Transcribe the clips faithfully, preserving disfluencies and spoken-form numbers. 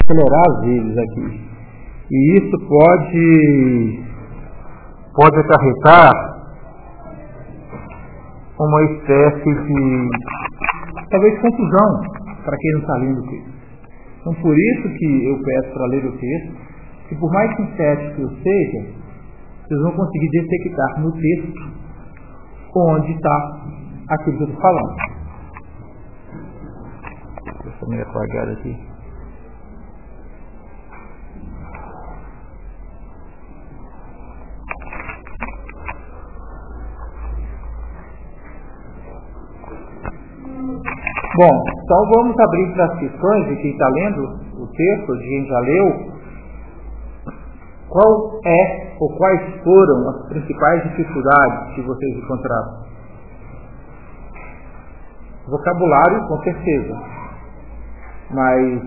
acelerar às vezes aqui. E isso pode, pode acarretar uma espécie de, talvez, confusão para quem não está lendo o texto. Então, por isso que eu peço para ler o texto, que por mais sintético que eu seja, vocês vão conseguir detectar no texto onde está aquilo que eu estou falando. Deixa eu me apagar aqui. Bom, então vamos abrir para as questões de quem está lendo o texto, de quem já leu. Qual é ou quais foram as principais dificuldades que vocês encontraram? Vocabulário, com certeza. Mas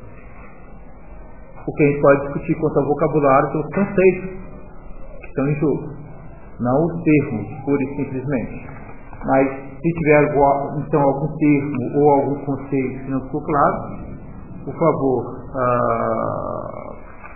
o que a gente pode discutir quanto ao vocabulário são os conceitos que estão em jogo, não os termos, pura e simplesmente. Mas se tiver então algum termo ou algum conceito que não ficou claro, por favor, uh,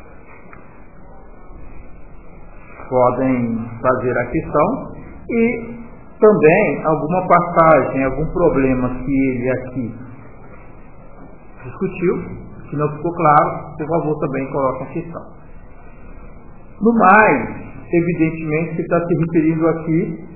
podem fazer a questão. E também alguma passagem, algum problema que ele aqui discutiu, que não ficou claro, por favor também coloque a questão. No mais, evidentemente, se está se referindo aqui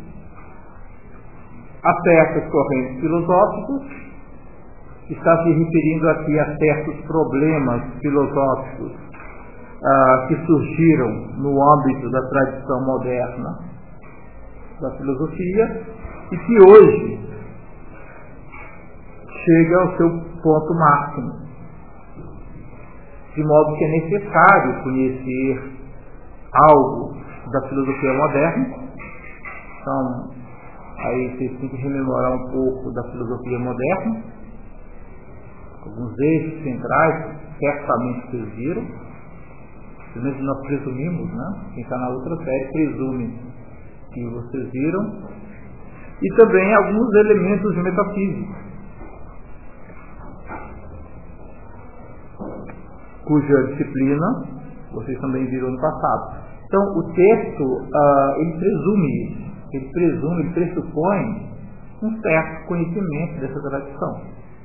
a certas correntes filosóficas, está se referindo aqui a certos problemas filosóficos ah, que surgiram no âmbito da tradição moderna da filosofia e que hoje chega ao seu ponto máximo, de modo que é necessário conhecer algo da filosofia moderna. Então, aí vocês têm que rememorar um pouco da filosofia moderna, alguns eixos centrais, certamente vocês viram, pelo menos nós presumimos, né? Quem está na outra série presume que vocês viram, e também alguns elementos metafísicos, cuja disciplina vocês também viram no passado. Então, o texto, uh, ele presume isso. Ele presume, ele pressupõe um certo conhecimento dessa tradição.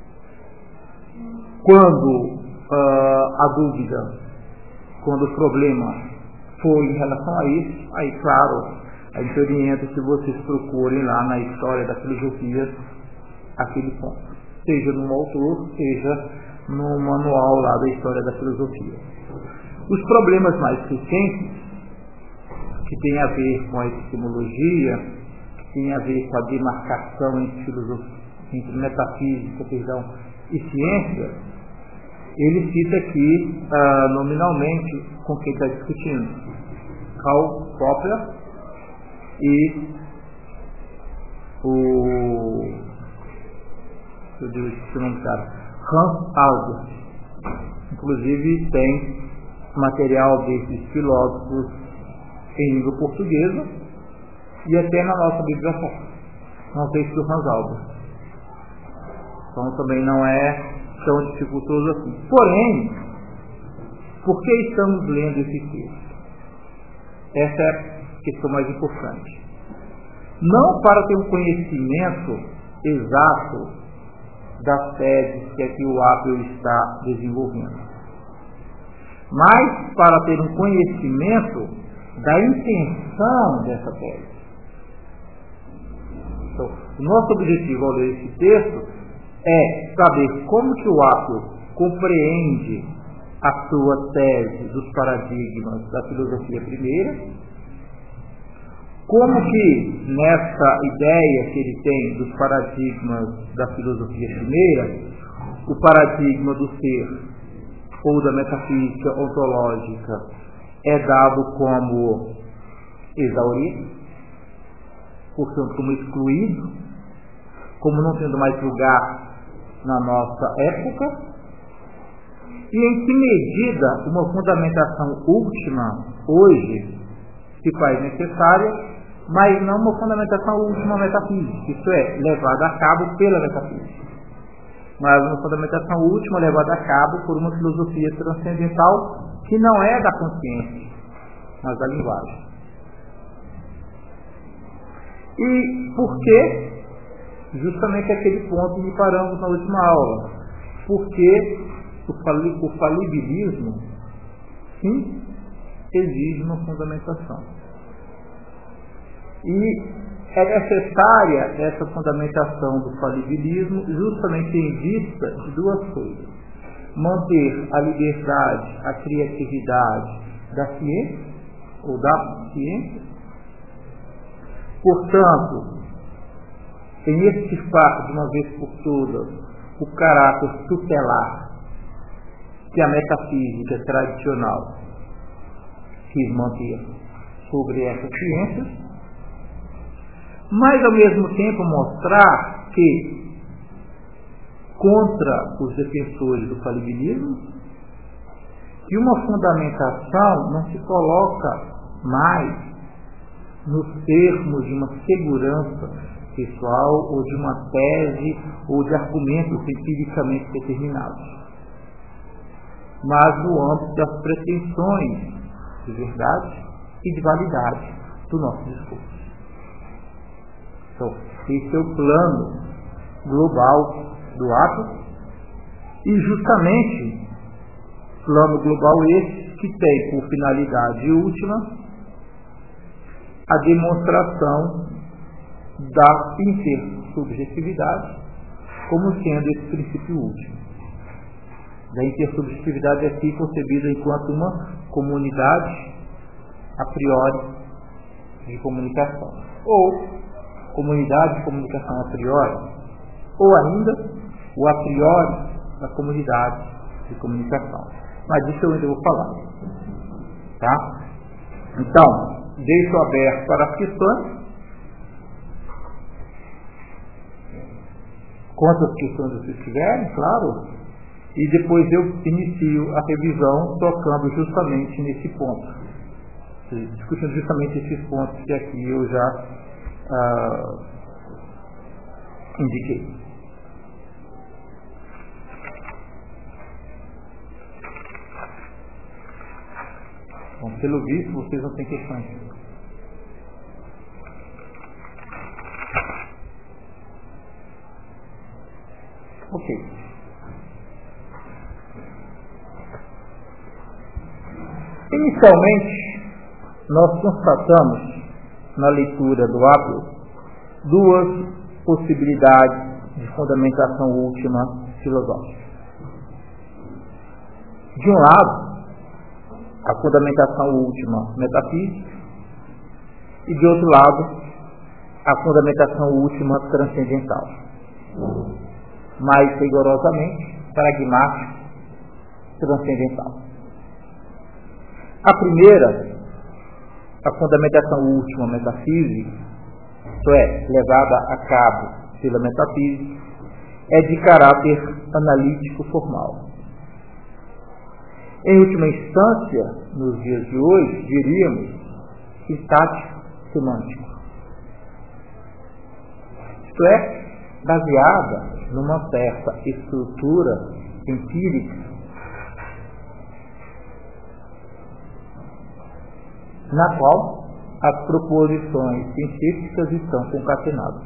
Quando uh, a dúvida, quando o problema for em relação a isso, aí, claro, a gente orienta que vocês procurem lá na história da filosofia aquele ponto. Seja num autor, seja no manual lá da história da filosofia. Os problemas mais recentes, que tem a ver com a epistemologia, que tem a ver com a demarcação entre, filosofia, entre metafísica perdão, e ciência, ele cita aqui uh, nominalmente com quem está discutindo, Karl Popper e o eu digo esse nome cara, Hans Albert. Inclusive tem material desses filósofos em língua portuguesa e até na nossa biblioteca. Não sei se o Hans Albert. Então também não é tão dificultoso assim. Porém, por que estamos lendo esse texto? Essa é a questão mais importante. Não para ter um conhecimento exato das teses que aqui o Apple está desenvolvendo, mas para ter um conhecimento da intenção dessa tese. Então, o nosso objetivo ao ler esse texto é saber como que o Apple compreende a sua tese dos paradigmas da filosofia primeira, como que nessa ideia que ele tem dos paradigmas da filosofia primeira, o paradigma do ser ou da metafísica ontológica é dado como exaurido, portanto como excluído, como não tendo mais lugar na nossa época, e em que medida uma fundamentação última hoje se faz necessária, mas não uma fundamentação última metafísica, isto é, levada a cabo pela metafísica. mas uma fundamentação última levada a cabo por uma filosofia transcendental que não é da consciência, mas da linguagem. E por que? Justamente aquele ponto que paramos na última aula. Porque o, fali, o falibilismo, sim, exige uma fundamentação. E é necessária essa fundamentação do falibilismo justamente em vista de duas coisas. Manter a liberdade, a criatividade da ciência, ou da ciência. Portanto, em extirpar de uma vez por todas o caráter tutelar que a metafísica tradicional quis manter sobre essas ciências, mas ao mesmo tempo mostrar que, contra os defensores do falibilismo, que uma fundamentação não se coloca mais nos termos de uma segurança pessoal ou de uma tese ou de argumentos empiricamente determinados, mas no âmbito das pretensões de verdade e de validade do nosso discurso. Então, esse é o plano global do ato e justamente plano global esse que tem por finalidade última a demonstração da intersubjetividade como sendo esse princípio último. Da intersubjetividade aqui concebida enquanto uma comunidade a priori de comunicação, ou comunidade de comunicação a priori, ou ainda o a priori da comunidade de comunicação. Mas disso eu ainda vou falar. Tá? Então, deixo aberto para as questões. Quantas questões vocês tiverem, claro, e depois eu inicio a revisão tocando justamente nesse ponto, discutindo justamente esses pontos que aqui eu já ah, indiquei. Bom, pelo visto, vocês não têm questões. Ok. Inicialmente, nós constatamos na leitura do Apio duas possibilidades de fundamentação última filosófica. De um lado, a fundamentação última metafísica, e de outro lado, a fundamentação última transcendental. Mais rigorosamente, pragmática transcendental. A primeira, a fundamentação última metafísica, isto é, levada a cabo pela metafísica, é de caráter analítico formal. Em última instância, nos dias de hoje, diríamos sintático semântico. Isto é, baseada numa certa estrutura empírica na qual as proposições científicas estão concatenadas.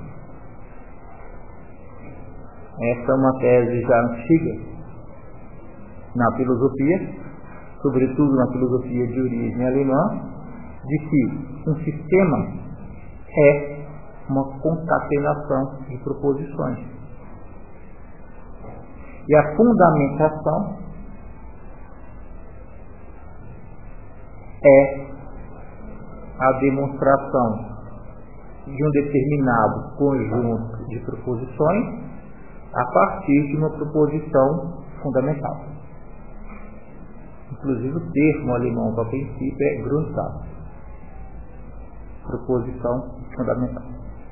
Esta é uma tese já antiga na filosofia, sobretudo na filosofia de origem alemã, de que um sistema é uma concatenação de proposições. E a fundamentação é a demonstração de um determinado conjunto de proposições a partir de uma proposição fundamental. Inclusive o termo alemão para princípio é Grundsatz, proposição fundamental.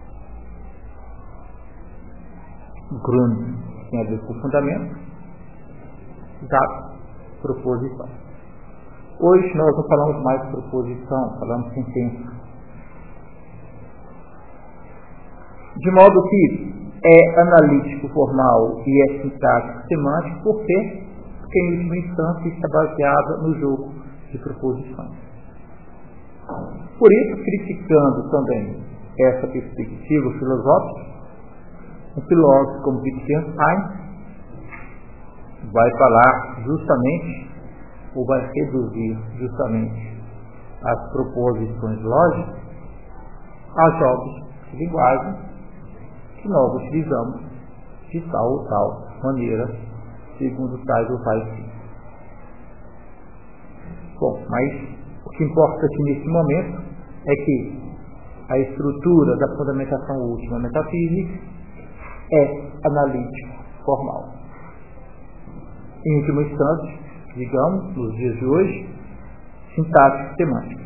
Grund tem a ver com fundamento, Satz, proposição. Hoje nós não falamos mais de proposição, falamos sentença. De modo que é analítico formal e é sintático semântico, por quê? Porque, em última instância, está baseada no jogo de proposições. Por isso, criticando também essa perspectiva filosófica, um filósofo como Wittgenstein vai falar justamente, ou vai reduzir justamente as proposições lógicas a jogos de linguagem que nós utilizamos de tal ou tal maneira, segundo tais ou tais fins. Bom, mas o que importa aqui nesse momento é que a estrutura da fundamentação última metafísica é analítico formal. Em última instância, digamos, nos dias de hoje, sintático semântico.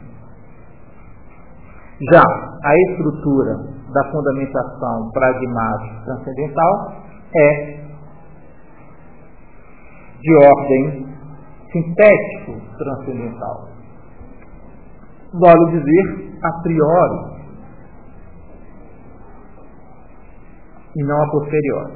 Já a estrutura da fundamentação pragmática transcendental é de ordem sintético transcendental. Vale dizer, a priori, e não a posteriori.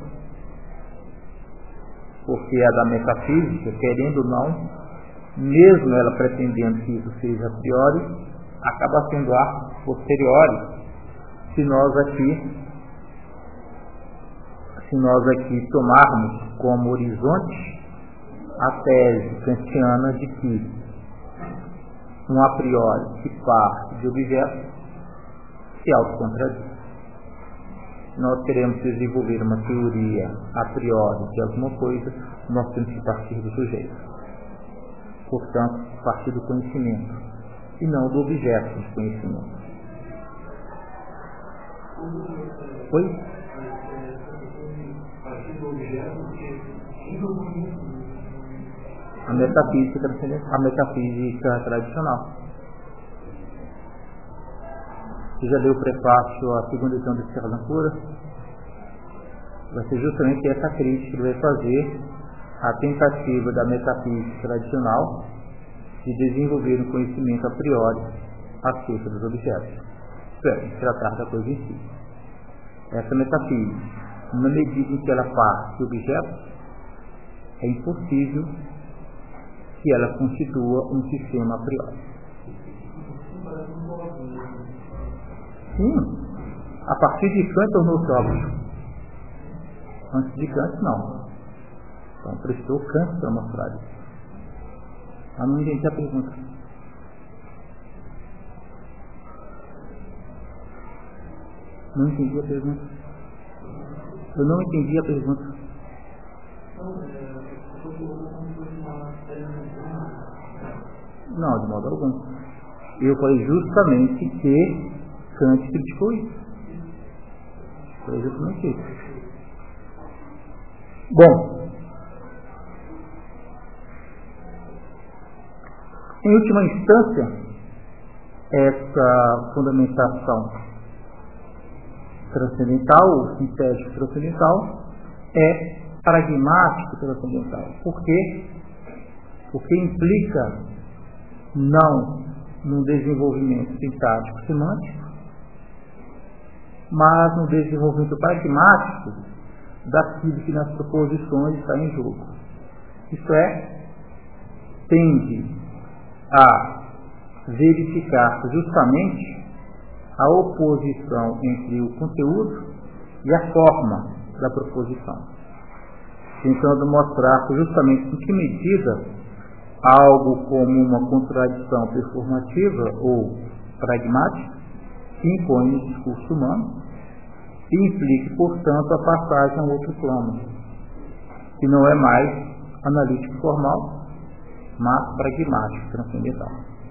Porque a da metafísica, querendo ou não, mesmo ela pretendendo que isso seja a priori, acaba sendo a posteriori, se nós aqui, se nós aqui tomarmos como horizonte a tese kantiana de que um a priori que parte de objeto se autocontraduz. Nós queremos desenvolver uma teoria a priori de alguma coisa, nós temos que partir do sujeito. Portanto, partir do conhecimento, e não do objeto de conhecimento. Oi? A metafísica, a metafísica tradicional. Você já leu o prefácio à segunda edição de Serra da Cura? Vai ser justamente essa crítica que ele vai fazer à tentativa da metafísica tradicional de desenvolver um conhecimento a priori acerca dos objetos. Isso é, de tratar da coisa em si. Essa metafísica, na medida em que ela parte de objetos, é impossível que ela constitua um sistema a priori. Sim, a partir de Kant tornou-se óbvio. Antes de Kant, não. Então, prestou Kant para mostrar isso. Ah, não entendi a pergunta. Não entendi a pergunta. Eu não entendi a pergunta. Não, de modo algum. Eu falei justamente que Kant criticou isso. Foi justamente isso. Bom, em última instância, essa fundamentação transcendental, ou sintético transcendental, é pragmático transcendental. Por quê? Porque implica não num desenvolvimento sintático semântico, mas no desenvolvimento pragmático daquilo que nas proposições está em jogo. Isto é, tende a verificar justamente a oposição entre o conteúdo e a forma da proposição, tentando mostrar justamente em que medida algo como uma contradição performativa ou pragmática se impõe no discurso humano e implique, portanto, a passagem a um outro plano, que não é mais analítico formal, mas pragmático transcendental.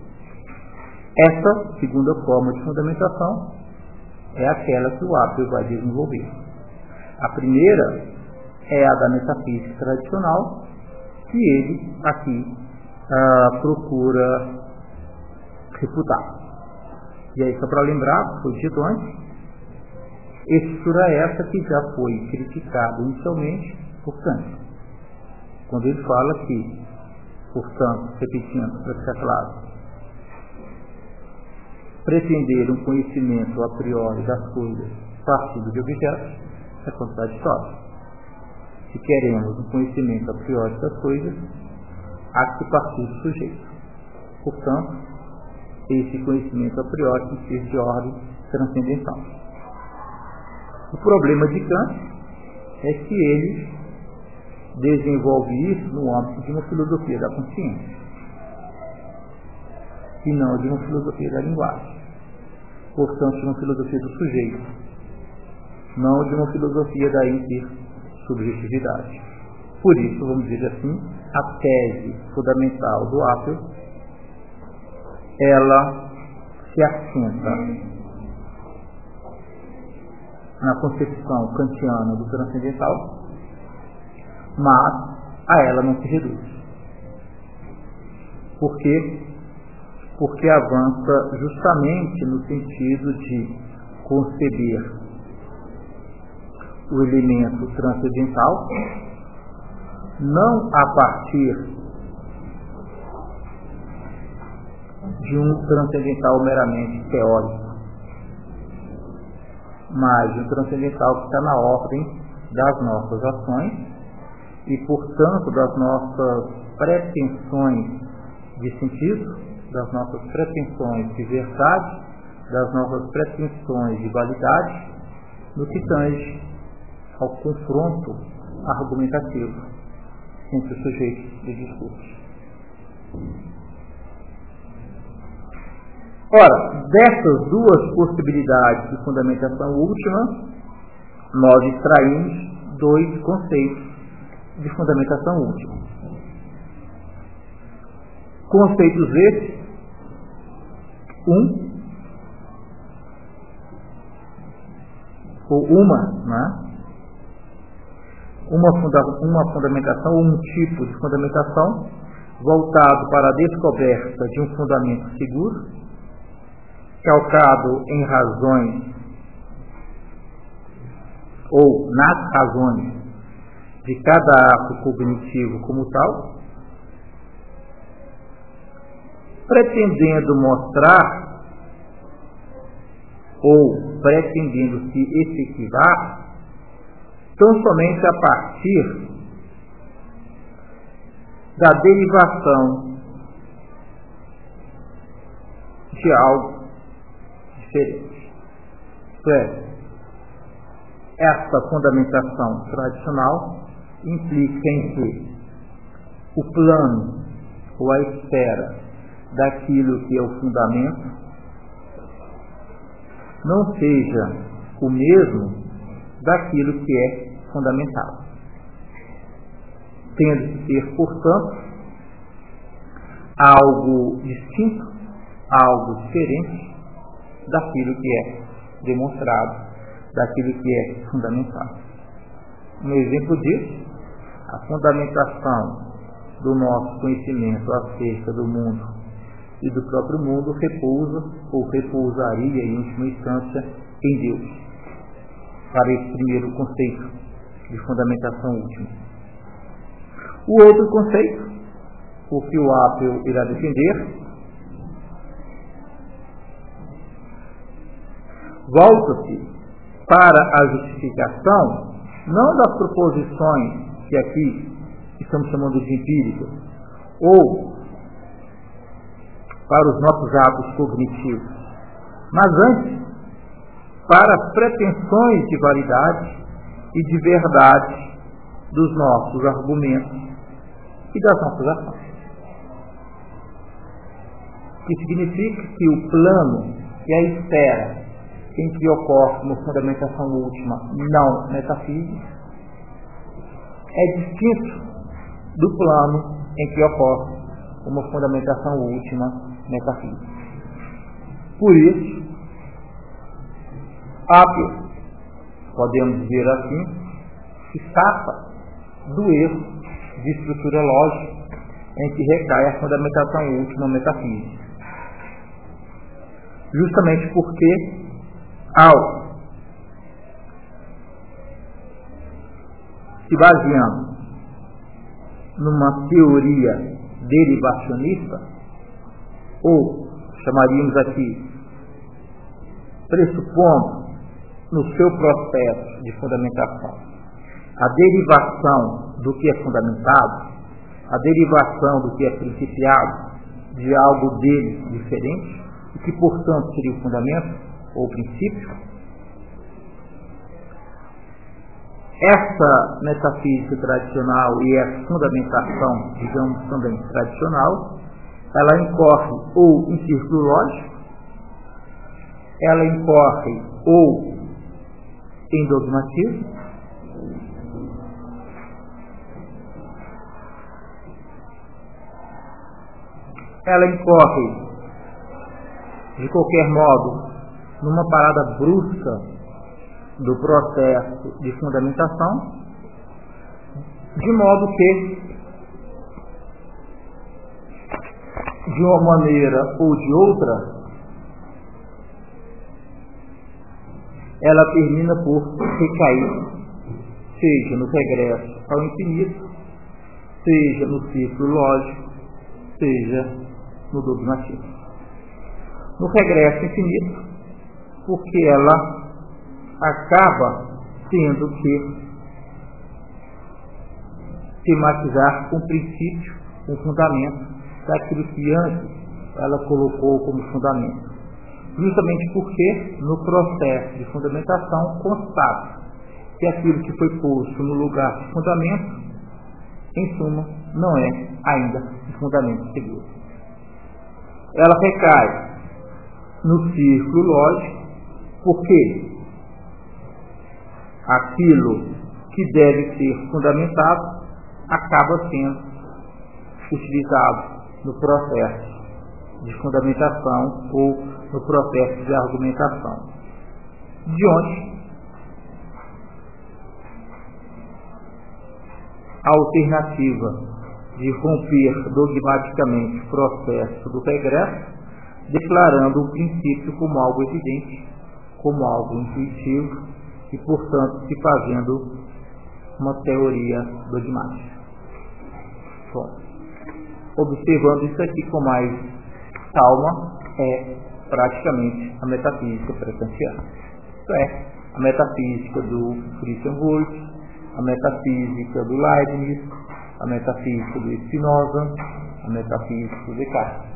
Essa segunda forma de fundamentação é aquela que o Appius vai desenvolver. A primeira é a da metafísica tradicional, que ele aqui ah, procura refutar. E aí, só para lembrar, foi dito antes, estrutura essa que já foi criticada inicialmente por Kant, quando ele fala que, portanto, repetindo para ficar claro, pretender um conhecimento a priori das coisas partindo de objetos é contraditório. Se queremos um conhecimento a priori das coisas, há que partir do sujeito. Portanto, esse conhecimento a priori tem que ser de ordem transcendental. O problema de Kant é que ele desenvolve isso no âmbito de uma filosofia da consciência e não de uma filosofia da linguagem. Portanto, de uma filosofia do sujeito, não de uma filosofia da intersubjetividade. Por isso, vamos dizer assim, a tese fundamental do Apel, ela se assenta na concepção kantiana do transcendental, mas a ela não se reduz. Por quê? Porque avança justamente no sentido de conceber o elemento transcendental não a partir de um transcendental meramente teórico, mas de um transcendental que está na ordem das nossas ações e, portanto, das nossas pretensões de sentido, das nossas pretensões de verdade, das nossas pretensões de validade, no que tange ao confronto argumentativo entre os sujeitos do discurso. Ora, dessas duas possibilidades de fundamentação última, nós extraímos dois conceitos de fundamentação última. Conceitos esses, um, ou uma, né? uma, funda uma fundamentação, ou um tipo de fundamentação voltado para a descoberta de um fundamento seguro, calcado em razões ou nas razões de cada ato cognitivo como tal, pretendendo mostrar ou pretendendo se efetivar tão somente a partir da derivação de algo diferente. Isto é, essa fundamentação tradicional implica em que o plano ou a esfera daquilo que é o fundamento não seja o mesmo daquilo que é fundamental, tendo que ser, portanto, algo distinto, algo diferente daquilo que é demonstrado, daquilo que é fundamentado. Um exemplo disso, a fundamentação do nosso conhecimento acerca do mundo e do próprio mundo repousa ou repousaria em última instância em Deus, para esse primeiro conceito de fundamentação última. O outro conceito, o que o Apel irá defender, volta-se para a justificação não das proposições que aqui estamos chamando de empíricas, ou para os nossos atos cognitivos, mas antes para as pretensões de validade e de verdade dos nossos argumentos e das nossas ações. O que significa que o plano e a esfera em que ocorre uma fundamentação última não metafísica é distinto do plano em que ocorre uma fundamentação última metafísica. Por isso, Apel, podemos dizer assim, escapa do erro de estrutura lógica em que recai a fundamentação última metafísica. Justamente porque, ao se baseando numa teoria derivacionista, ou chamaríamos aqui pressupondo no seu processo de fundamentação, a derivação do que é fundamentado, a derivação do que é principiado de algo dele diferente, e que, portanto, seria o fundamento ou o princípio, essa metafísica tradicional e essa fundamentação, digamos também tradicional, ela incorre ou em círculo lógico, ela incorre ou em dogmatismo, ela incorre, de qualquer modo, numa parada brusca do processo de fundamentação, de modo que, de uma maneira ou de outra, ela termina por recair, seja no regresso ao infinito, seja no ciclo lógico, seja no dogmatismo. No regresso infinito, porque ela acaba tendo que tematizar um princípio, um fundamento daquilo que antes ela colocou como fundamento. Justamente porque no processo de fundamentação constata que aquilo que foi posto no lugar de fundamento, em suma, não é ainda um fundamento seguro. Ela recai no círculo lógico, porque aquilo que deve ser fundamentado acaba sendo utilizado no processo de fundamentação ou no processo de argumentação. De onde a alternativa de romper dogmaticamente o processo do regresso, declarando o princípio como algo evidente, como algo intuitivo e, portanto, se fazendo uma teoria dogmática. Bom, observando isso aqui com mais calma, é praticamente a metafísica pré-kantiana. Isso é, a metafísica do Christian Wolff, a metafísica do Leibniz, a metafísica do Spinoza, a metafísica do Descartes.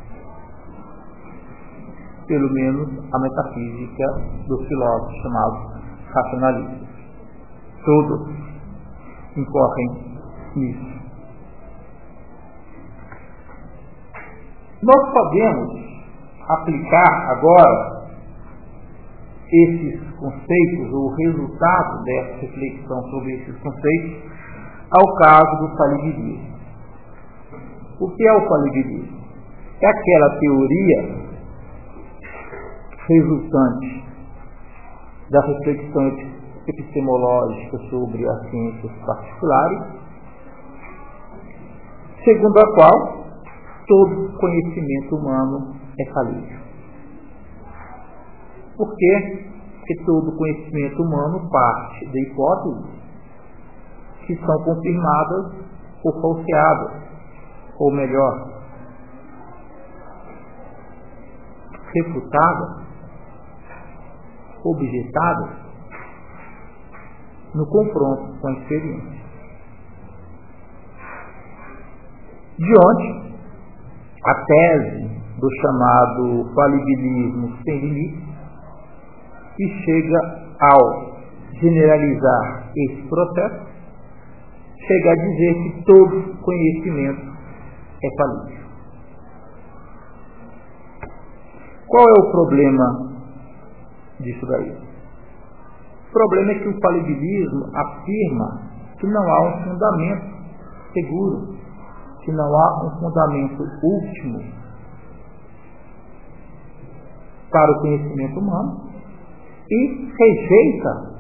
Pelo menos a metafísica dos filósofos chamados racionalistas. Todos incorrem nisso. Nós podemos aplicar agora esses conceitos, ou o resultado dessa reflexão sobre esses conceitos, ao caso do falibilismo. O que é o falibilismo? É aquela teoria resultante da reflexão epistemológica sobre as ciências particulares, segundo a qual todo conhecimento humano é falível. Por quê? Porque todo conhecimento humano parte de hipóteses que são confirmadas ou falseadas, ou melhor, refutadas, objetadas no confronto com a experiência. De onde a tese do chamado falibilismo sem limites, que chega ao generalizar esse processo, chega a dizer que todo conhecimento é falível. Qual é o problema disso daí? O problema é que o falibilismo afirma que não há um fundamento seguro, que não há um fundamento último para o conhecimento humano e rejeita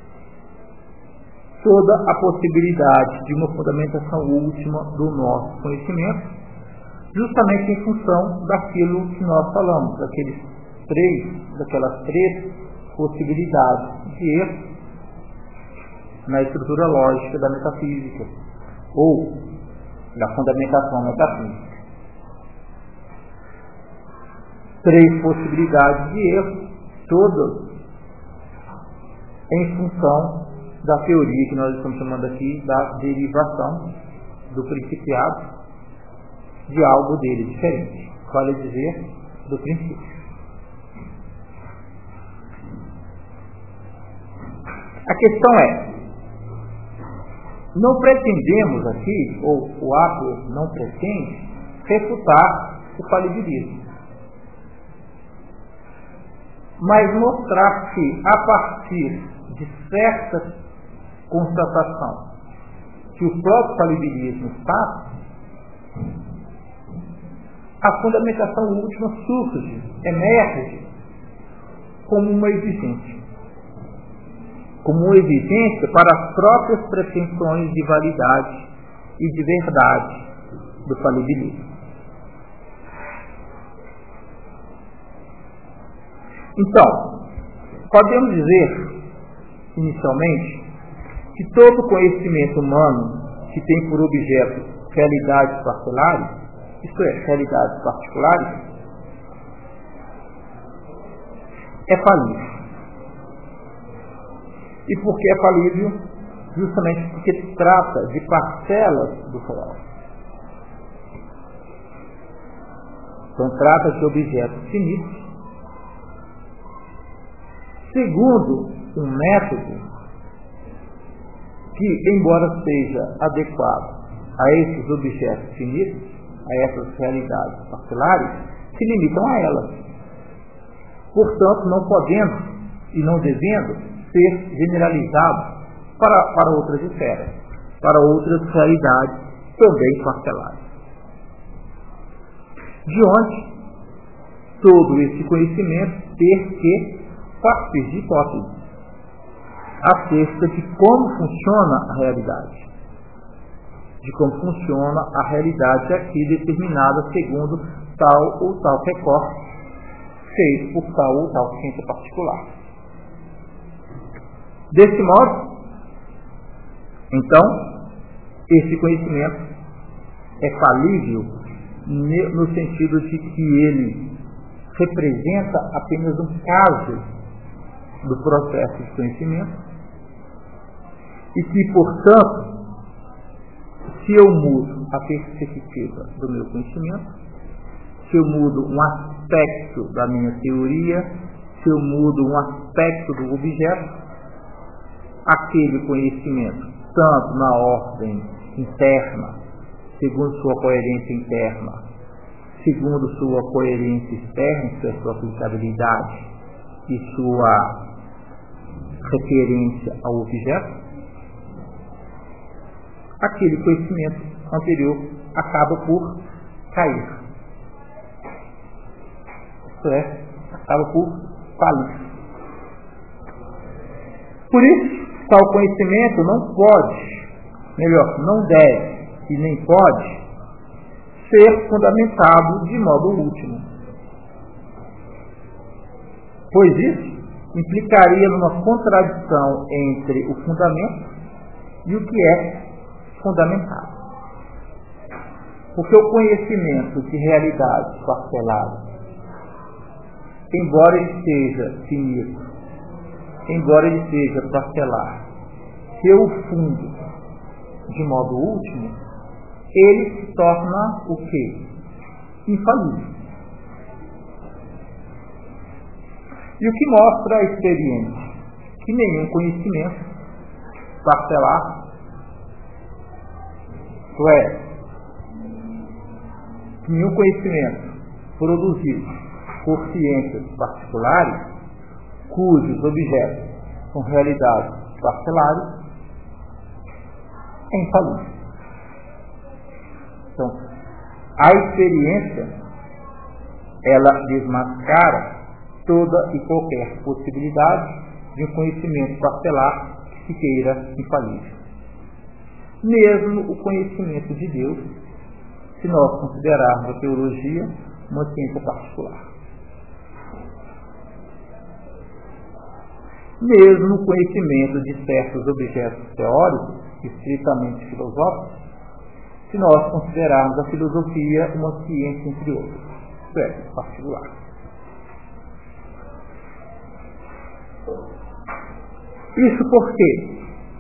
toda a possibilidade de uma fundamentação última do nosso conhecimento, justamente em função daquilo que nós falamos, daqueles três, daquelas três possibilidades de erro na estrutura lógica da metafísica, ou da fundamentação metafísica. Três possibilidades de erro, todas em função da teoria que nós estamos chamando aqui da derivação do principiado de algo dele diferente, vale dizer, do princípio. A questão é, não pretendemos aqui, ou o ato não pretende, refutar o falibilismo, mas mostrar que, a partir de certa constatação que o próprio falibilismo está, a fundamentação última surge, emerge como uma exigência. Como uma exigência para as próprias pretensões de validade e de verdade do falibilismo. Então, podemos dizer, inicialmente, que todo conhecimento humano que tem por objeto realidades particulares, isto é, realidades particulares, é falível. E por que é falível? Justamente porque trata de parcelas do real. Então trata de objetos finitos, segundo um método que, embora seja adequado a esses objetos finitos, a essas realidades parcelares, se limitam a elas. Portanto, não podendo e não devendo ser generalizado para, para outras esferas, para outras realidades também parcelares. De onde todo esse conhecimento ter que partir de hipóteses acerca de como funciona a realidade, de como funciona a realidade aqui determinada segundo tal ou tal recorte feito por tal ou tal ciência particular. Desse modo, então, esse conhecimento é falível no sentido de que ele representa apenas um caso do processo de conhecimento e que, portanto, se eu mudo a perspectiva do meu conhecimento, se eu mudo um aspecto da minha teoria, se eu mudo um aspecto do objeto, aquele conhecimento, tanto na ordem interna, segundo sua coerência interna, segundo sua coerência externa, sua aplicabilidade e sua referência ao objeto, aquele conhecimento anterior acaba por cair. Isto é, acaba por falir. Por isso, tal conhecimento não pode, melhor, não deve e nem pode ser fundamentado de modo último. Pois isso implicaria numa contradição entre o fundamento e o que é fundamentado. Porque o conhecimento de realidades parceladas, embora ele seja finito, embora ele seja parcelar, se eu fundo de modo último, ele se torna o quê? Infalível. E o que mostra a experiência? Que nenhum conhecimento parcelar, isto é, nenhum conhecimento produzido por ciências particulares, cujos objetos são realidades parcelares, é infalível. Então, a experiência, ela desmascara toda e qualquer possibilidade de um conhecimento parcelar que se queira infalível. Mesmo o conhecimento de Deus, se nós considerarmos a teologia uma ciência particular. Mesmo o conhecimento de certos objetos teóricos, estritamente filosóficos, se nós considerarmos a filosofia uma ciência entre outras, isto é, particular. Isso por quê?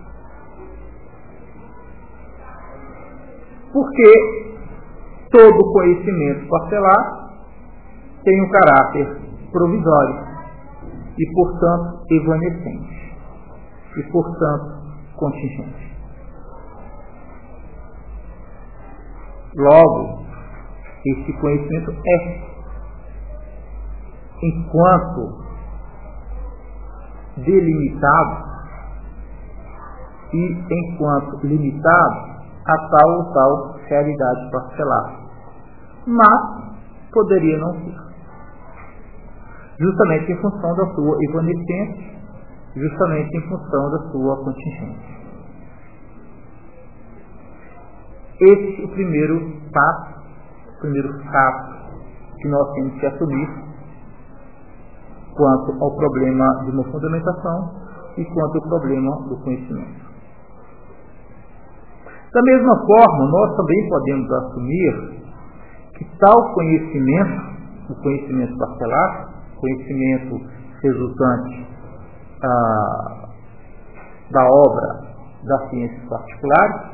Porque todo conhecimento parcelar tem um caráter provisório e, portanto, evanescente e, portanto, contingente. Logo, esse conhecimento é, enquanto delimitado e enquanto limitado a tal ou tal realidade parcelar, mas poderia não ser, justamente em função da sua evanescência, justamente em função da sua contingência. Esse é o primeiro passo, o primeiro fato que nós temos que assumir quanto ao problema de uma fundamentação e quanto ao problema do conhecimento. Da mesma forma, nós também podemos assumir que tal conhecimento, o conhecimento parcelar, conhecimento resultante ah, da obra das ciências particulares,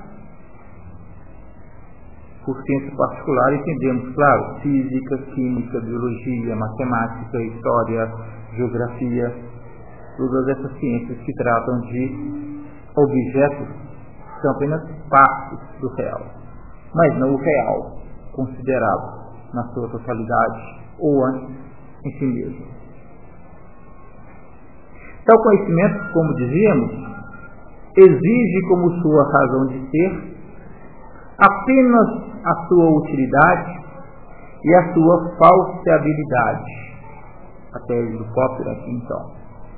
por ciência particular entendemos, claro, física, química, biologia, matemática, história, geografia, todas essas ciências que tratam de objetos que são apenas partes do real, mas não o real considerado na sua totalidade ou antes em si mesmo. Tal conhecimento, como dizíamos, exige como sua razão de ser apenas a sua utilidade e a sua falseabilidade. A tese do Popper aqui, então.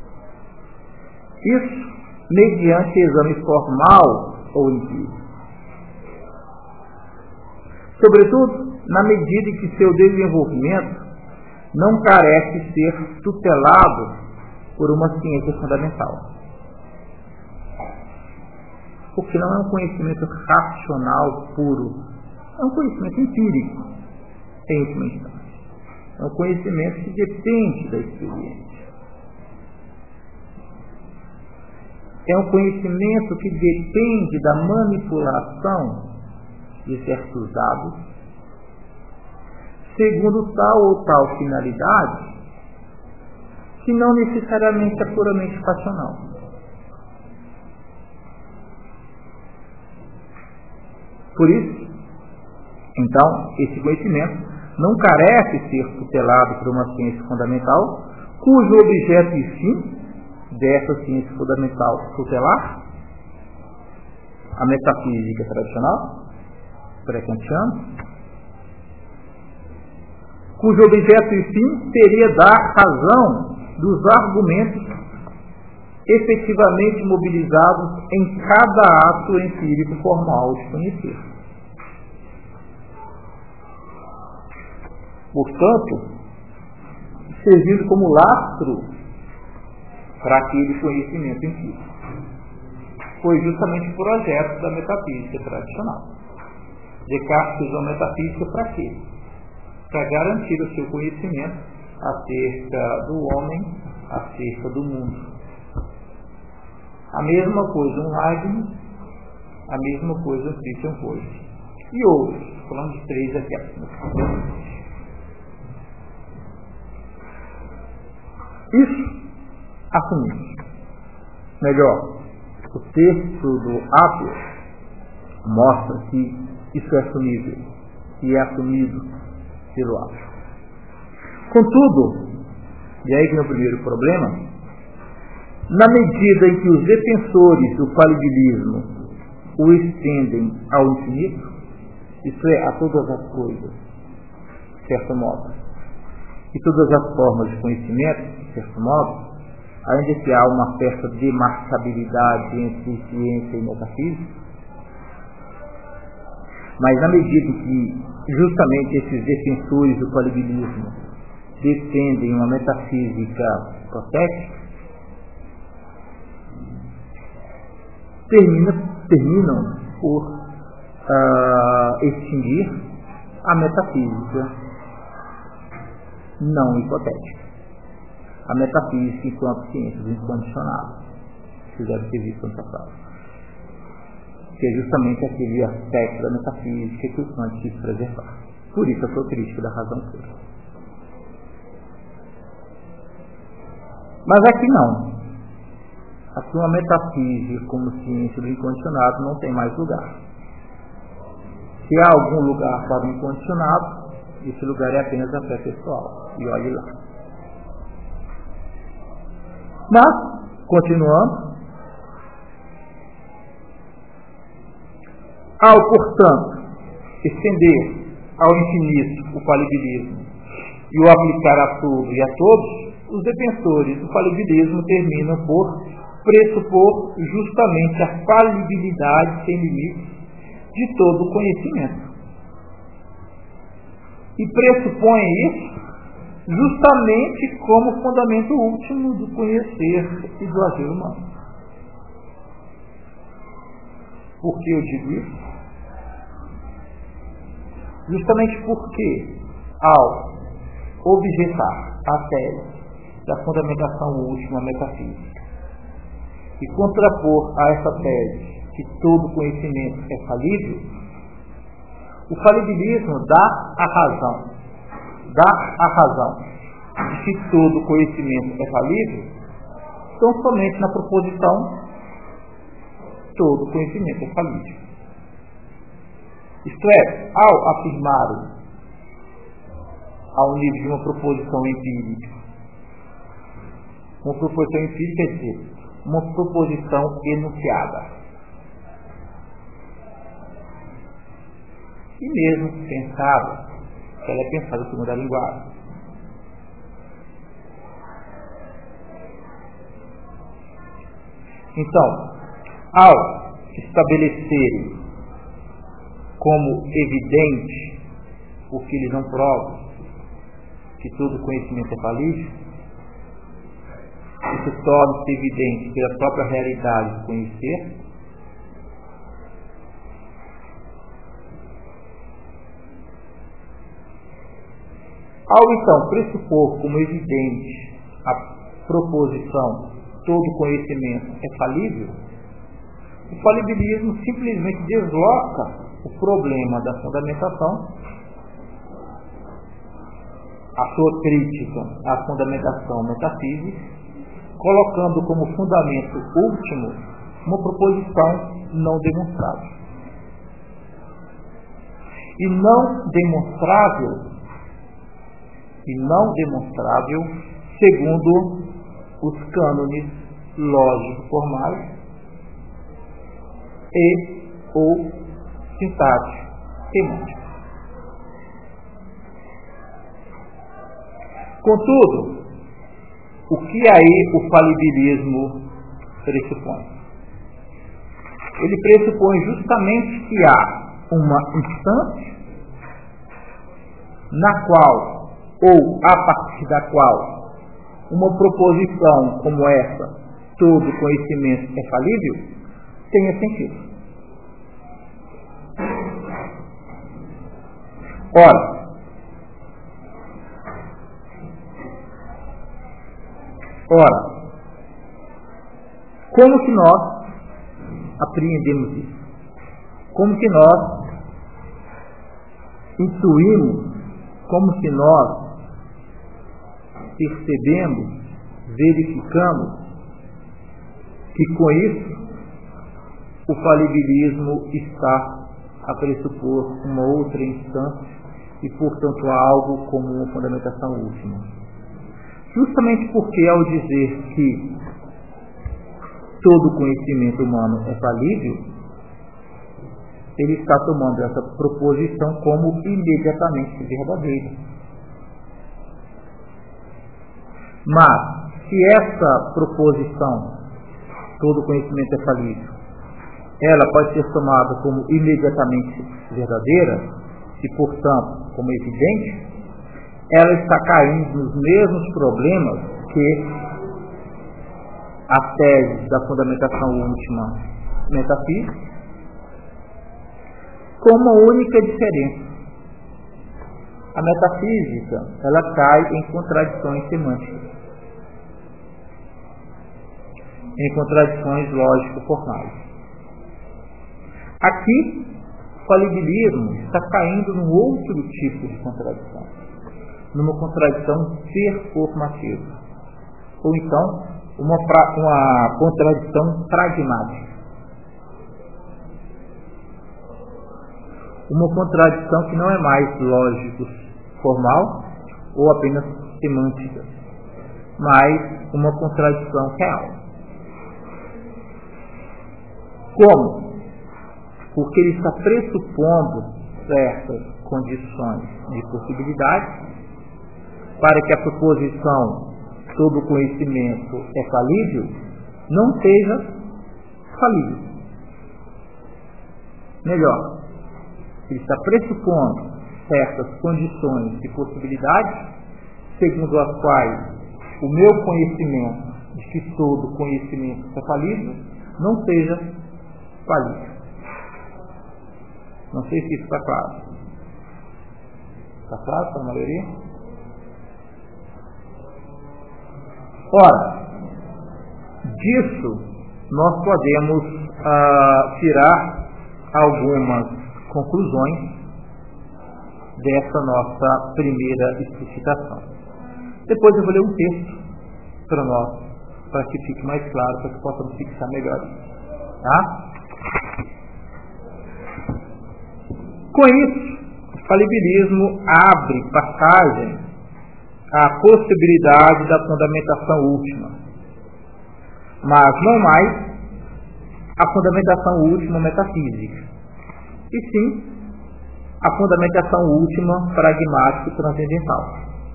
Isso mediante exame formal ou empírico. Sobretudo, na medida em que seu desenvolvimento não carece ser tutelado por uma ciência fundamental. Porque não é um conhecimento racional puro, é um conhecimento empírico, em última instância. É um conhecimento que depende da experiência. É um conhecimento que depende da manipulação de certos dados, segundo tal ou tal finalidade, que não necessariamente é puramente racional. Por isso, então, esse conhecimento não carece ser tutelado por uma ciência fundamental, cujo objeto e fim dessa ciência fundamental tutelar, a metafísica tradicional, pré-kantiana, cujo objeto e fim seria dar razão dos argumentos efetivamente mobilizados em cada ato empírico formal de conhecer. Portanto, servindo como lastro para aquele conhecimento empírico. Foi justamente o projeto da metafísica tradicional. Descartes usou a metafísica para quê? Para garantir o seu conhecimento acerca do homem, acerca do mundo. A mesma coisa um Leibniz, a mesma coisa um Christian Wolff. E outros, falando de três aqui. Isso assumimos. Melhor, o texto do Appiah mostra que isso é assumível e é assumido pelo Appiah. Contudo, e aí vem o primeiro problema, na medida em que os defensores do falibilismo o estendem ao infinito, isso é, a todas as coisas, de certo modo, e todas as formas de conhecimento, de certo modo, ainda que há uma certa demarcabilidade entre ciência e metafísica, mas na medida em que justamente esses defensores do falibilismo defendem uma metafísica protética, termina, terminam por uh, extinguir a metafísica não hipotética. A metafísica enquanto ciência do incondicionado. vocês devem ter visto no passado. Que é justamente aquele aspecto da metafísica que o Kant quis preservar. Por isso a sua crítica da razão pura. Mas aqui não. Aqui uma metafísica como ciência do incondicionado não tem mais lugar. Se há algum lugar para o incondicionado, esse lugar é apenas a fé pessoal. E olhe lá. Mas, continuando, ao, portanto, estender ao infinito o falibilismo e o aplicar a tudo e a todos, os defensores do falibilismo terminam por pressupor justamente a falibilidade sem limites de todo o conhecimento. E pressupõem isso justamente como fundamento último do conhecer e do agir humano. Por que eu digo isso? Justamente porque, ao objetar a tese da fundamentação última metafísica e contrapor a essa tese que todo conhecimento é falível, o falibilismo dá a razão, dá a razão de que todo conhecimento é falível, tão somente na proposição todo conhecimento é falível. Isto é, ao afirmar ao nível de uma proposição empírica, uma proposição empírica quer dizer uma proposição enunciada. E mesmo pensada, que ela é pensada segundo a linguagem. Então, ao estabelecerem como evidente, porque eles não provam que todo conhecimento é falível, isso torna-se evidente pela própria realidade de conhecer, ao então pressupor como evidente a proposição todo conhecimento é falível, o falibilismo simplesmente desloca o problema da fundamentação, a sua crítica à fundamentação metafísica, colocando como fundamento último uma proposição não demonstrável. E não demonstrável, e não demonstrável segundo os cânones lógico-formais e ou sintático semântico. Contudo, o que aí o falibilismo pressupõe? Ele pressupõe justamente que há uma instância na qual, ou a partir da qual, uma proposição como essa, todo conhecimento é falível, tenha sentido. Ora, ora, como que nós apreendemos isso? Como que nós intuímos, como que nós percebemos, verificamos que com isso o falibilismo está a pressupor uma outra instância e, portanto, algo como uma fundamentação última. Justamente porque, ao dizer que todo conhecimento humano é falível, ele está tomando essa proposição como imediatamente verdadeira. Mas, se essa proposição, todo conhecimento é falível, ela pode ser tomada como imediatamente verdadeira e, portanto, como evidente, ela está caindo nos mesmos problemas que a tese da fundamentação última metafísica, com uma única diferença. A metafísica, ela cai em contradições semânticas. em contradições lógico-formais. Aqui, o falibilismo está caindo num outro tipo de contradição, numa contradição performativa, ou então uma, pra, uma contradição pragmática. Uma contradição que não é mais lógico-formal ou apenas semântica, mas uma contradição real. Como? Porque ele está pressupondo certas condições de possibilidade para que a proposição sobre o conhecimento é falível não seja falível. Melhor, ele está pressupondo certas condições de possibilidade segundo as quais o meu conhecimento de que todo conhecimento é falível não seja falível. Não sei se isso está claro. Está claro para a maioria? Ora, disso nós podemos ah, tirar algumas conclusões dessa nossa primeira explicitação. Depois eu vou ler um texto para nós, para que fique mais claro, para que possamos fixar melhor isso. Tá? Com isso, o falibilismo abre passagem à possibilidade da fundamentação última, mas não mais a fundamentação última metafísica, e sim a fundamentação última pragmática e transcendental.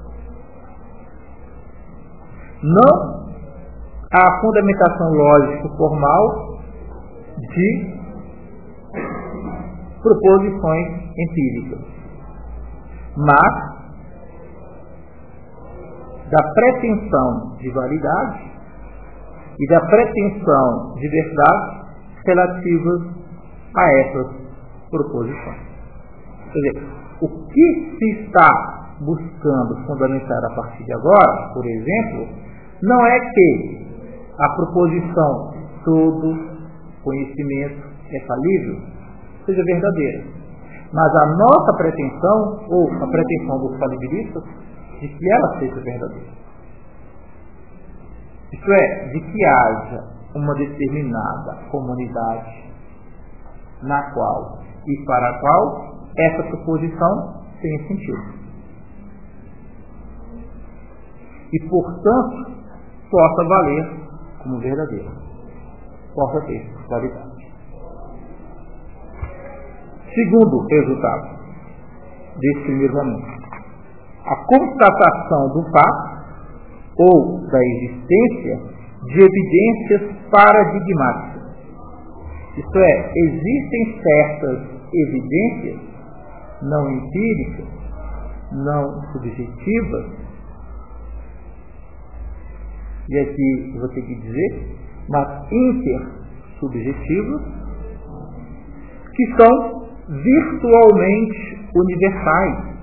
Não a fundamentação lógico-formal de proposições empíricas, mas da pretensão de validade e da pretensão de verdade relativas a essas proposições. Quer dizer, o que se está buscando fundamentar a partir de agora, por exemplo, não é que a proposição todo conhecimento é falível seja verdadeira, mas a nossa pretensão, ou a pretensão dos falibilistas, de que ela seja verdadeira. Isto é, de que haja uma determinada comunidade na qual e para a qual essa proposição tem sentido. E, portanto, possa valer como verdadeira, possa ter validade. Segundo resultado desse primeiro momento, a constatação do fato ou da existência de evidências paradigmáticas. Isto é, existem certas evidências não empíricas, não subjetivas, e aqui eu vou ter que dizer, mas intersubjetivas, que são virtualmente universais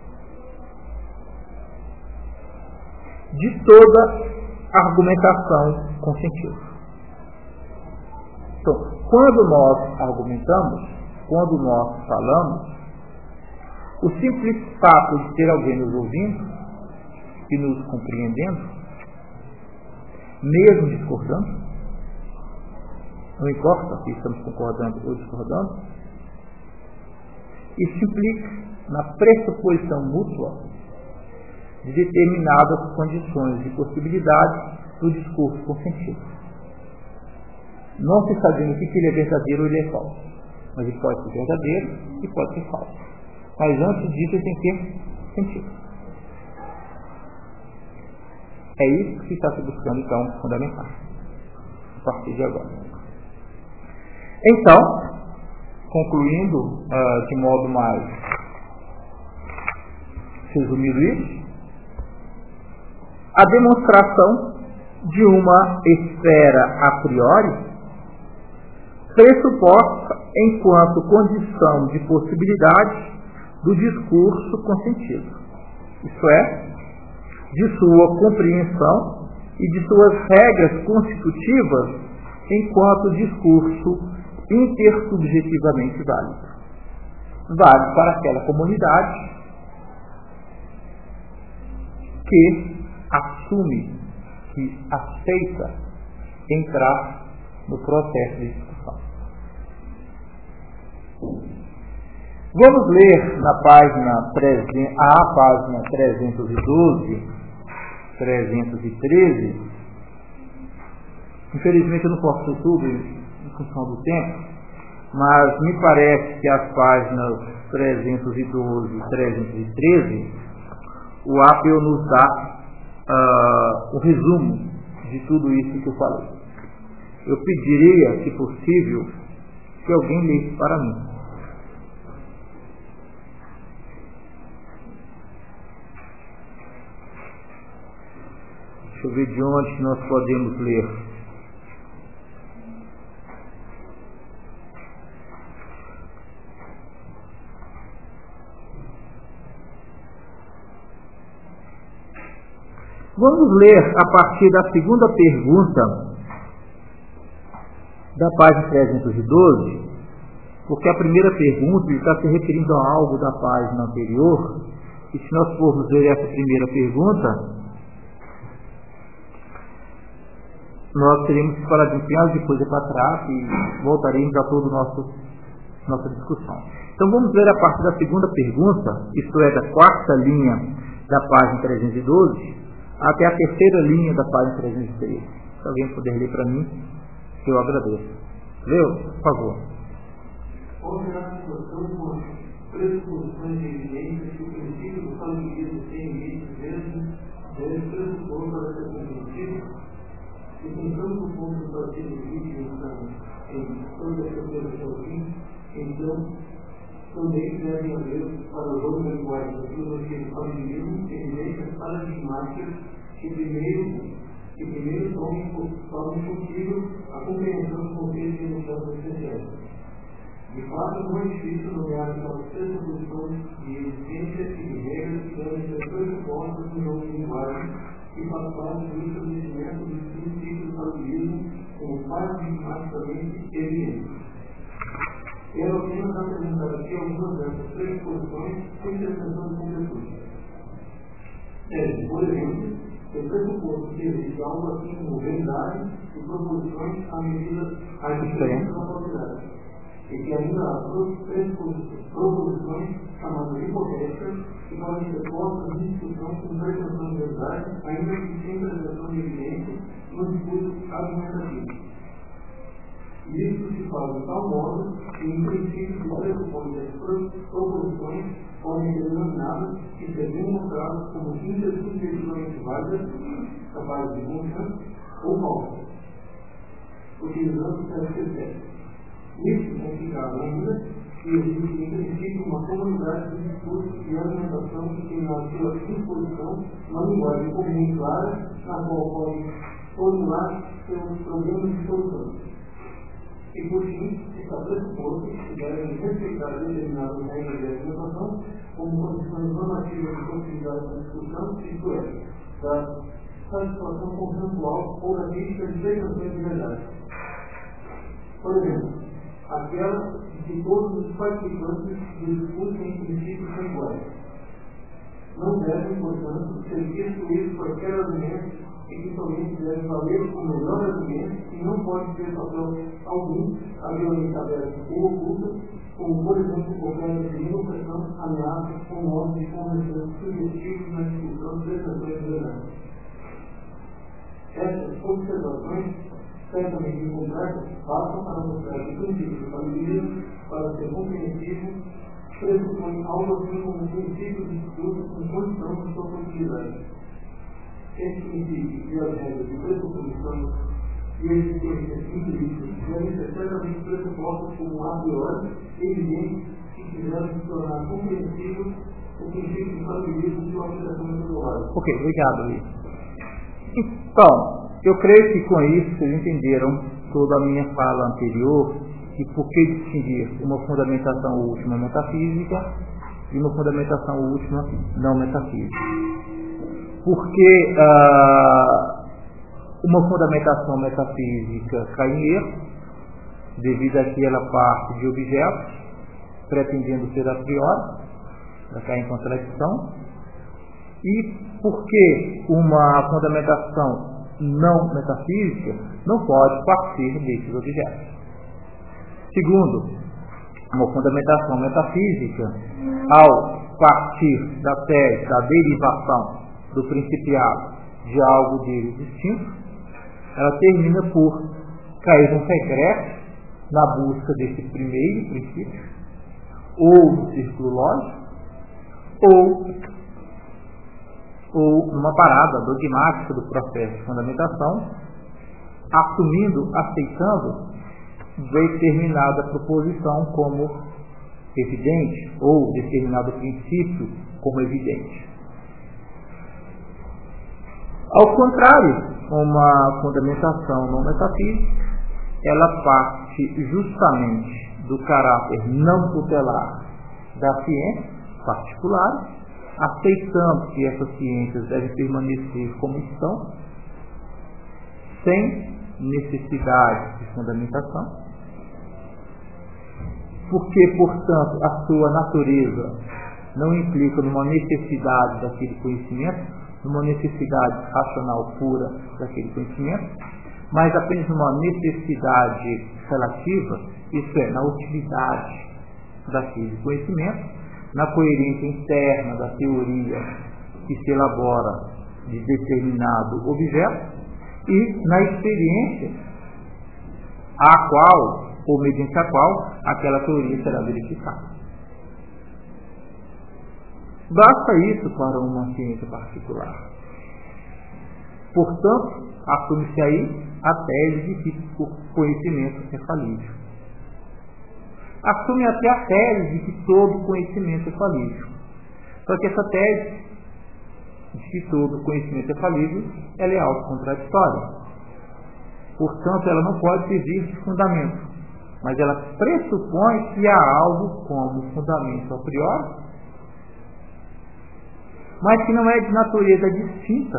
de toda argumentação com sentido. Então, quando nós argumentamos, quando nós falamos, o simples fato de ter alguém nos ouvindo e nos compreendendo, mesmo discordando, não importa se estamos concordando ou discordando, isso implica na pressuposição mútua de determinadas condições de possibilidade do discurso com sentido. Não se sabendo que ele é verdadeiro ou ele é falso, mas ele pode ser verdadeiro e pode ser falso. Mas antes disso ele tem que ter sentido. É isso que está se buscando então fundamentar a partir de agora. Então, concluindo uh, de modo mais resumido isso, a demonstração de uma esfera a priori pressuposta enquanto condição de possibilidade do discurso com sentido, isto é, de sua compreensão e de suas regras constitutivas enquanto discurso intersubjetivamente válido. Válido para aquela comunidade que assume, que aceita entrar no processo de discussão. Vamos ler na página, a página trezentos e doze, trezentos e treze. Infelizmente eu não posso ler tudo em função do tempo, mas me parece que as páginas trezentos e doze e trezentos e treze, o Apel nos dá uh, o resumo de tudo isso que eu falei. Eu pediria, se possível, que alguém lesse para mim. Deixa eu ver de onde nós podemos ler. Vamos ler a partir da segunda pergunta da página trezentos e doze, porque a primeira pergunta está se referindo a algo da página anterior, e se nós formos ver essa primeira pergunta, nós teremos que falar de um punhado de coisa para trás e voltaremos a toda a nossa discussão. Então vamos ler a partir da segunda pergunta, isto é, da quarta linha da página trezentos e doze, até a terceira linha da página trezentos e treze. Se alguém puder ler para mim, eu agradeço. Leu, por favor. Houve na situação com as pressuposições de evidência que o princípio do familiarismo tem limites mesmo, deve pressupor para ser compreendido, e pensando no ponto do artigo vinte em toda a sociedade ao fim, então, também devem haver para o jogo da linguagem da filosofia do familiarismo evidências paradigmáticas que primeiro, que primeiro tornem possível a compreensão dos conceitos de emoções essenciais. De fato, não é difícil nomear aquelas pressuposições de existência e de regras que devem ser pressupostas no jogo de linguagem e faz parte do estabelecimento dos princípios do familiarismo como paradigmaticamente evidentes. Eu apenas apresentar aqui algumas dessas pressuposições sem pretensão de concretude. É, por exemplo, eu pressuposto que existe algo assim como verdade e proposições à medida à diferença da propriedade, e que ainda há proposições chamadas hipotéticas que podem ser postas em discussão com pretensão de verdade, ainda que sem pretensão de evidência no discurso argumentativo. Isso se faz de tal modo que, em princípio, os pressupões das proposições podem ser denominadas e ser demonstradas como intersubjetivamente válidas, capazes de função ou falsas, utilizando certos critérios. Isso significava ainda que existe, em princípio, uma comunidade de discurso e argumentação que tem à sua disposição uma linguagem comum e clara, na qual podem formular seus problemas de solução. E, por fim, está pressuposto que devem respeitar determinadas regras de argumentação como condições normativas de possibilidade da discussão, isto é, da satisfação consensual ou da crítica de pretensões de verdade. Por exemplo, aquela de que todos os participantes do discurso em princípio são iguais. Não devem, portanto, ser excluídos qualquer argumento e que somente deve valer o melhor argumento e não pode ter papel algum a violência aberta ou oculta, como, por exemplo, qualquer demonstração, ameaça ou modo de conversão subjetivos na discussão de pretensões de verdade. Essas observações, certamente incomplexas, passam para mostrar que o princípio do familiarismo, para ser compreensivo, pressupõe algo assim como um princípio de discurso com condição de sua possibilidade. Esse princípio e as regras de pressuposição e a existência implícita devem ser certamente pressupostos como a priori evidentes que quiserem se tornar compreensível o princípio do familiarismo de uma aplicação metodológica. Ok, obrigado, Luiz. Então, eu creio que com isso vocês entenderam toda a minha fala anterior e por que distinguir uma fundamentação última metafísica e uma fundamentação última não metafísica. Porque, ah, uma fundamentação metafísica cai em erro, devido àquela parte de objetos, pretendendo ser a priori, ela cai em contradição. E porque uma fundamentação não metafísica não pode partir desses objetos. Segundo, uma fundamentação metafísica, ao partir da tese da derivação do principiado de algo dele distinto, ela termina por cair num secreto na busca desse primeiro princípio, ou no círculo lógico, ou, ou numa parada dogmática do processo de fundamentação, assumindo, aceitando determinada proposição como evidente, ou determinado princípio como evidente. Ao contrário, uma fundamentação não metafísica, ela parte justamente do caráter não tutelar da ciência particular, aceitando que essas ciências devem permanecer como estão, sem necessidade de fundamentação, porque, portanto, a sua natureza não implica numa necessidade daquele conhecimento, numa necessidade racional pura daquele conhecimento, mas apenas numa necessidade relativa, isso é, na utilidade daquele conhecimento, na coerência interna da teoria que se elabora de determinado objeto e na experiência a qual, ou mediante a qual, aquela teoria será verificada. Basta isso para uma ciência particular. Portanto, assume-se aí a tese de que o conhecimento é falível. Assume até a tese de que todo conhecimento é falível. Só que essa tese de que todo conhecimento é falível, ela é autocontraditória. Portanto, ela não pode servir de fundamento, mas ela pressupõe que há algo como fundamento a priori, mas que não é de natureza distinta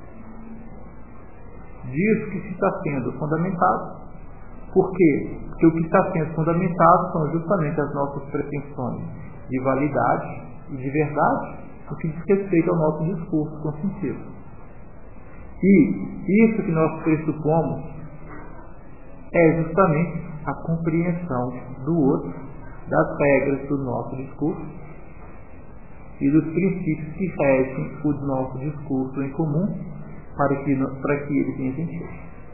disso que se está sendo fundamentado. Por quê? Porque o que está sendo fundamentado são justamente as nossas pretensões de validade e de verdade, o que diz respeito ao nosso discurso com sentido. E isso que nós pressupomos é justamente a compreensão do outro, das regras do nosso discurso e dos princípios que regem o nosso discurso em comum para que, para que ele tenha sentido.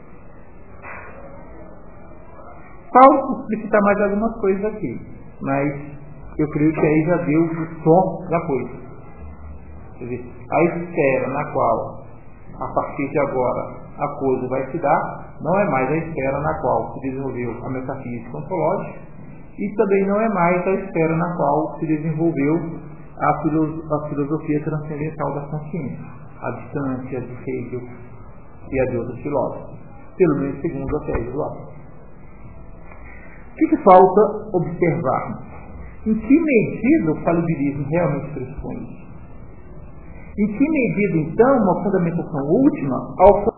Falta explicitar mais algumas coisas aqui, mas eu creio que aí já deu o tom da coisa. Quer dizer, a esfera na qual, a partir de agora, a coisa vai se dar, não é mais a esfera na qual se desenvolveu a metafísica ontológica e também não é mais a esfera na qual se desenvolveu a, filo, a filosofia transcendental da consciência, a distância de Hegel e a de outros filósofos, pelo menos segundo a tese do Locke. O que, que falta observar? Em que medida o falibilismo realmente pressupõe isso? Em que medida, então, uma fundamentação última, ao